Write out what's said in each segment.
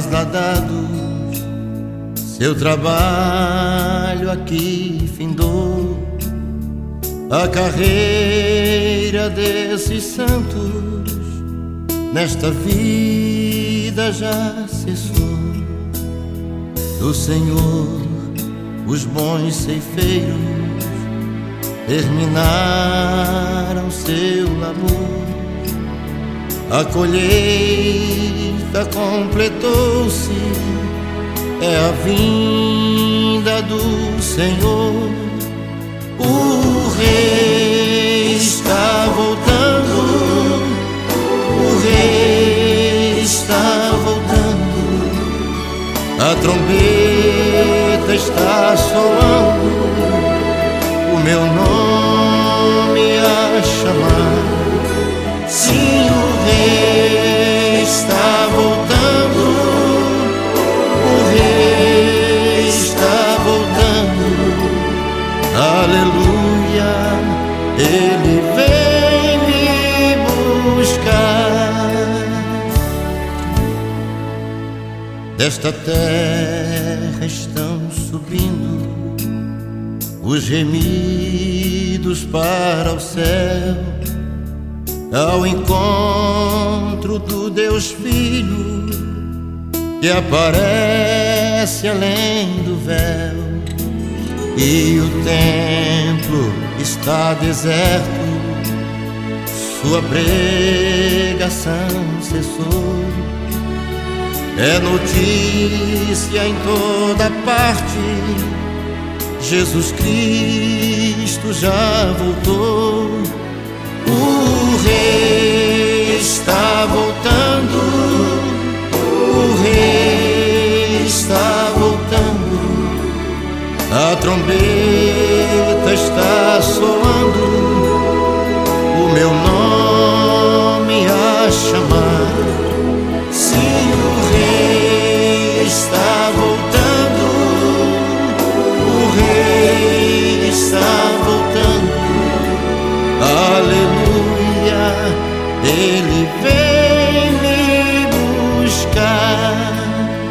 ladados, seu trabalho aqui findou. A carreira desses santos nesta vida já cessou. Do Senhor os bons ceifeiros terminaram seu labor. A colheita completou-se, é a vinda do Senhor. O Rei está voltando, o Rei está voltando. A trombeta está soando, o meu nome a chamar. Sim, o Rei está voltando, o Rei está voltando. Aleluia, Ele vem me buscar. Desta terra estão subindo os gemidos para o céu, ao encontro do Deus Filho que aparece além do véu. E o templo está deserto, sua pregação cessou. É notícia em toda parte, Jesus Cristo já voltou. O Rei está voltando, o Rei está voltando. A trombeta está soando, o meu nome a chamar. Sim, o Rei está voltando, o Rei está voltando. Aleluia, Ele vem me buscar.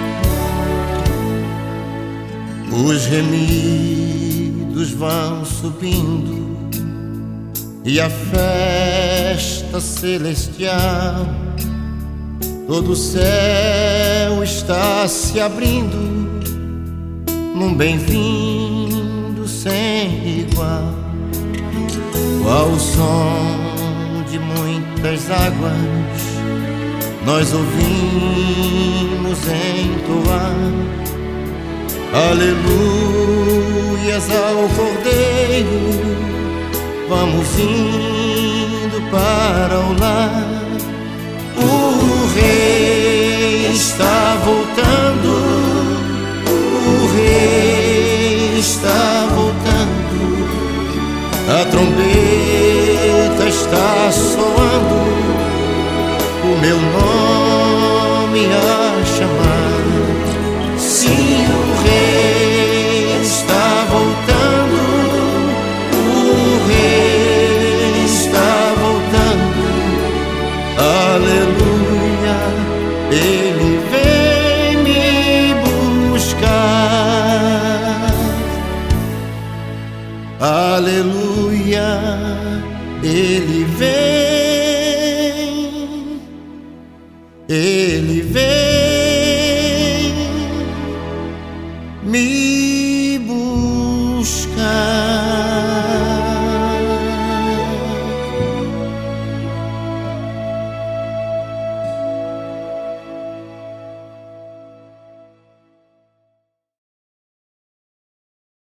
Os gemidos vão subindo e a festa celestial, todo o céu está se abrindo num bem-vindo sem igual. Ao som de muitas águas nós ouvimos entoar aleluias ao Cordeiro. Vamos indo para o lar. O Rei está voltando, o Rei está voltando. A trombeta está soando, o meu nome a chamar. Sim, o Rei está voltando, o Rei está voltando. Aleluia, Ele vem me buscar. Aleluia, Ele vem